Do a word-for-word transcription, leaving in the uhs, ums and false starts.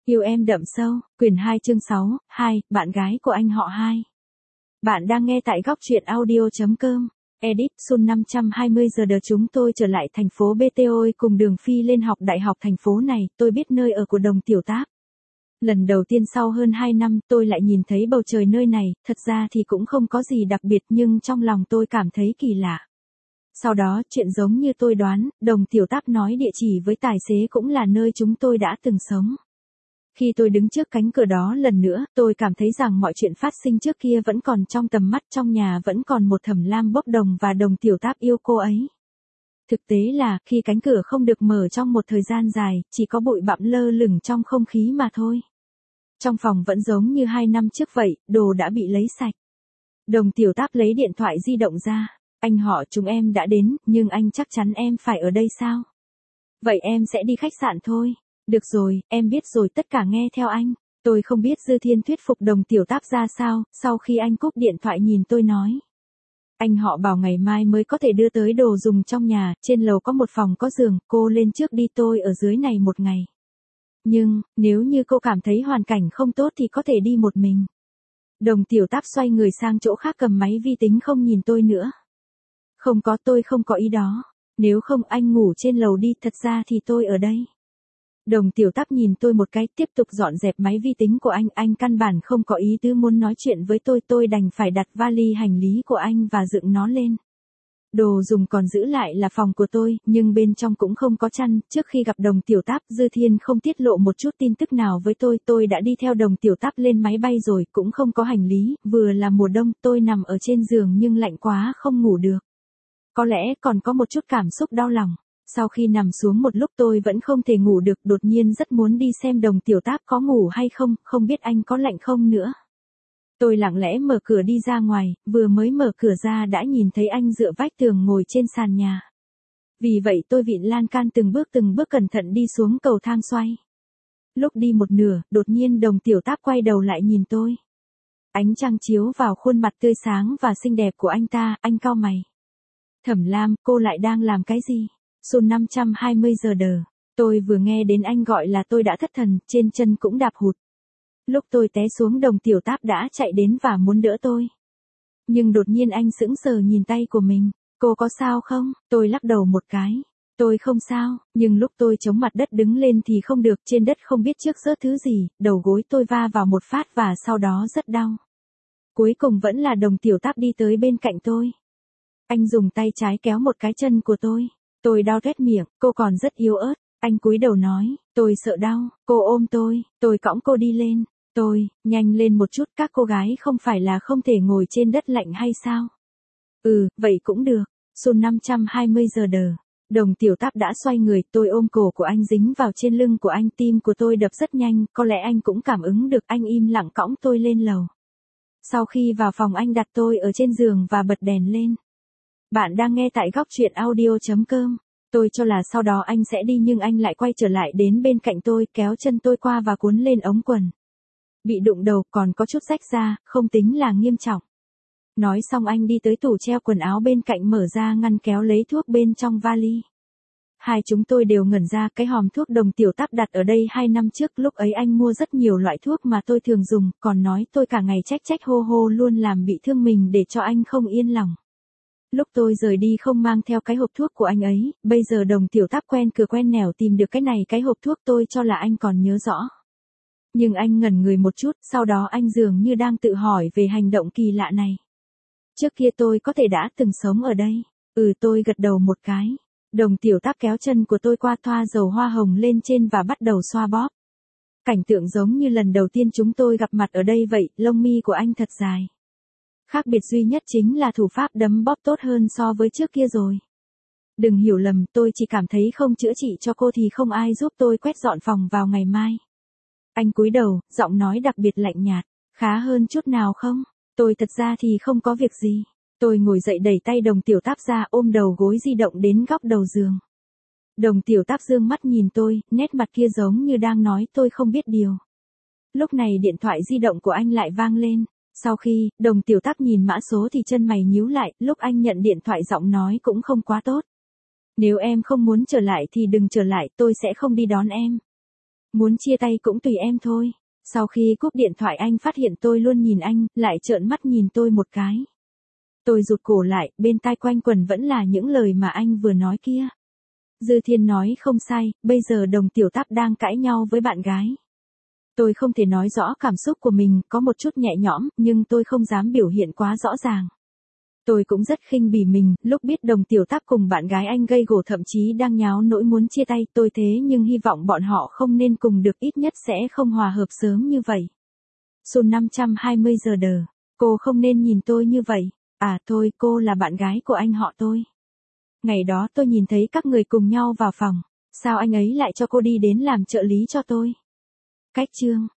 Yêu em đậm sâu, quyển hai chương sáu, hai, bạn gái của anh họ hai. Bạn đang nghe tại góc truyện audio.com. Edit, Sun năm trăm hai mươi giờ đờ chúng tôi trở lại thành phố bê tê ôi cùng Đường Phi lên học đại học thành phố này, tôi biết nơi ở của Đồng Tiểu Táp. Lần đầu tiên sau hơn hai năm tôi lại nhìn thấy bầu trời nơi này, thật ra thì cũng không có gì đặc biệt nhưng trong lòng tôi cảm thấy kỳ lạ. Sau đó, chuyện giống như tôi đoán, Đồng Tiểu Táp nói địa chỉ với tài xế cũng là nơi chúng tôi đã từng sống. Khi tôi đứng trước cánh cửa đó lần nữa, tôi cảm thấy rằng mọi chuyện phát sinh trước kia vẫn còn trong tầm mắt, trong nhà vẫn còn một Thẩm Lam bốc đồng và Đồng Tiểu Táp yêu cô ấy. Thực tế là, khi cánh cửa không được mở trong một thời gian dài, chỉ có bụi bặm lơ lửng trong không khí mà thôi. Trong phòng vẫn giống như hai năm trước vậy, đồ đã bị lấy sạch. Đồng Tiểu Táp lấy điện thoại di động ra. Anh họ chúng em đã đến, nhưng anh chắc chắn em phải ở đây sao? Vậy em sẽ đi khách sạn thôi. Được rồi, em biết rồi, tất cả nghe theo anh. Tôi không biết Dư Thiên thuyết phục Đồng Tiểu Táp ra sao, sau khi anh cúp điện thoại nhìn tôi nói. Anh họ bảo ngày mai mới có thể đưa tới đồ dùng trong nhà, trên lầu có một phòng có giường, cô lên trước đi, tôi ở dưới này một ngày. Nhưng, nếu như cô cảm thấy hoàn cảnh không tốt thì có thể đi một mình. Đồng Tiểu Táp xoay người sang chỗ khác cầm máy vi tính không nhìn tôi nữa. Không có, tôi không có ý đó. Nếu không anh ngủ trên lầu đi, thật ra thì tôi ở đây. Đồng Tiểu Táp nhìn tôi một cái, tiếp tục dọn dẹp máy vi tính của anh, anh căn bản không có ý tứ muốn nói chuyện với tôi, tôi đành phải đặt vali hành lý của anh và dựng nó lên. Đồ dùng còn giữ lại là phòng của tôi, nhưng bên trong cũng không có chăn, trước khi gặp Đồng Tiểu Táp, Dư Thiên không tiết lộ một chút tin tức nào với tôi, tôi đã đi theo Đồng Tiểu Táp lên máy bay rồi, cũng không có hành lý, vừa là mùa đông, tôi nằm ở trên giường nhưng lạnh quá không ngủ được. Có lẽ còn có một chút cảm xúc đau lòng. Sau khi nằm xuống một lúc tôi vẫn không thể ngủ được, đột nhiên rất muốn đi xem Đồng Tiểu Táp có ngủ hay không, không biết anh có lạnh không nữa. Tôi lặng lẽ mở cửa đi ra ngoài, vừa mới mở cửa ra đã nhìn thấy anh dựa vách tường ngồi trên sàn nhà. Vì vậy tôi vịn lan can từng bước từng bước cẩn thận đi xuống cầu thang xoay. Lúc đi một nửa, đột nhiên Đồng Tiểu Táp quay đầu lại nhìn tôi. Ánh trăng chiếu vào khuôn mặt tươi sáng và xinh đẹp của anh ta, anh cau mày. Thẩm Lam, cô lại đang làm cái gì? Sun năm trăm hai mươi giờ đờ. Tôi vừa nghe đến anh gọi là tôi đã thất thần, trên chân cũng đạp hụt. Lúc tôi té xuống Đồng Tiểu Táp đã chạy đến và muốn đỡ tôi. Nhưng đột nhiên anh sững sờ nhìn tay của mình. Cô có sao không? Tôi lắc đầu một cái. Tôi không sao, nhưng lúc tôi chống mặt đất đứng lên thì không được, trên đất không biết trước rớt thứ gì, đầu gối tôi va vào một phát và sau đó rất đau. Cuối cùng vẫn là Đồng Tiểu Táp đi tới bên cạnh tôi. Anh dùng tay trái kéo một cái chân của tôi. Tôi đau tuét miệng, cô còn rất yếu ớt. Anh cúi đầu nói, tôi sợ đau, cô ôm tôi, tôi cõng cô đi lên. Tôi, nhanh lên một chút, các cô gái không phải là không thể ngồi trên đất lạnh hay sao? Ừ, vậy cũng được. Sun năm trăm hai mươi giờ đờ. Đồng Tiểu Táp đã xoay người, tôi ôm cổ của anh dính vào trên lưng của anh, tim của tôi đập rất nhanh, có lẽ anh cũng cảm ứng được, anh im lặng cõng tôi lên lầu. Sau khi vào phòng anh đặt tôi ở trên giường và bật đèn lên. Bạn đang nghe tại góc truyện audio.com. Tôi cho là sau đó anh sẽ đi nhưng anh lại quay trở lại đến bên cạnh tôi, kéo chân tôi qua và cuốn lên ống quần. Bị đụng đầu, còn có chút rách ra, không tính là nghiêm trọng. Nói xong anh đi tới tủ treo quần áo bên cạnh, mở ra ngăn kéo lấy thuốc bên trong vali. Hai chúng tôi đều ngẩn ra, cái hòm thuốc Đồng Tiểu Táp đặt ở đây hai năm trước, lúc ấy anh mua rất nhiều loại thuốc mà tôi thường dùng, còn nói tôi cả ngày trách trách hô hô luôn làm bị thương mình để cho anh không yên lòng. Lúc tôi rời đi không mang theo cái hộp thuốc của anh ấy, bây giờ Đồng Tiểu Táp quen cửa quen nẻo tìm được cái này cái hộp thuốc, tôi cho là anh còn nhớ rõ. Nhưng anh ngẩn người một chút, sau đó anh dường như đang tự hỏi về hành động kỳ lạ này. Trước kia tôi có thể đã từng sống ở đây. Ừ, tôi gật đầu một cái. Đồng Tiểu Táp kéo chân của tôi qua, thoa dầu hoa hồng lên trên và bắt đầu xoa bóp. Cảnh tượng giống như lần đầu tiên chúng tôi gặp mặt ở đây vậy, lông mi của anh thật dài. Khác biệt duy nhất chính là thủ pháp đấm bóp tốt hơn so với trước kia rồi. Đừng hiểu lầm, tôi chỉ cảm thấy không chữa trị cho cô thì không ai giúp tôi quét dọn phòng vào ngày mai. Anh cúi đầu, giọng nói đặc biệt lạnh nhạt. Khá hơn chút nào không? Tôi thật ra thì không có việc gì. Tôi ngồi dậy đẩy tay Đồng Tiểu Táp ra, ôm đầu gối di động đến góc đầu giường. Đồng Tiểu Táp dương mắt nhìn tôi, nét mặt kia giống như đang nói tôi không biết điều. Lúc này điện thoại di động của anh lại vang lên. Sau khi, Đồng Tiểu Táp nhìn mã số thì chân mày nhíu lại, lúc anh nhận điện thoại giọng nói cũng không quá tốt. Nếu em không muốn trở lại thì đừng trở lại, tôi sẽ không đi đón em. Muốn chia tay cũng tùy em thôi. Sau khi cúp điện thoại anh phát hiện tôi luôn nhìn anh, lại trợn mắt nhìn tôi một cái. Tôi rụt cổ lại, bên tai quanh quẩn vẫn là những lời mà anh vừa nói kia. Dư Thiên nói không sai, bây giờ Đồng Tiểu Táp đang cãi nhau với bạn gái. Tôi không thể nói rõ cảm xúc của mình, có một chút nhẹ nhõm, nhưng tôi không dám biểu hiện quá rõ ràng. Tôi cũng rất khinh bỉ mình, lúc biết Đồng Tiểu Táp cùng bạn gái anh gây gổ thậm chí đang nháo nỗi muốn chia tay, tôi thế nhưng hy vọng bọn họ không nên cùng được, ít nhất sẽ không hòa hợp sớm như vậy. Sun năm trăm hai mươi giờ đờ, cô không nên nhìn tôi như vậy. À thôi, cô là bạn gái của anh họ tôi. Ngày đó tôi nhìn thấy các người cùng nhau vào phòng, sao anh ấy lại cho cô đi đến làm trợ lý cho tôi? Cách chương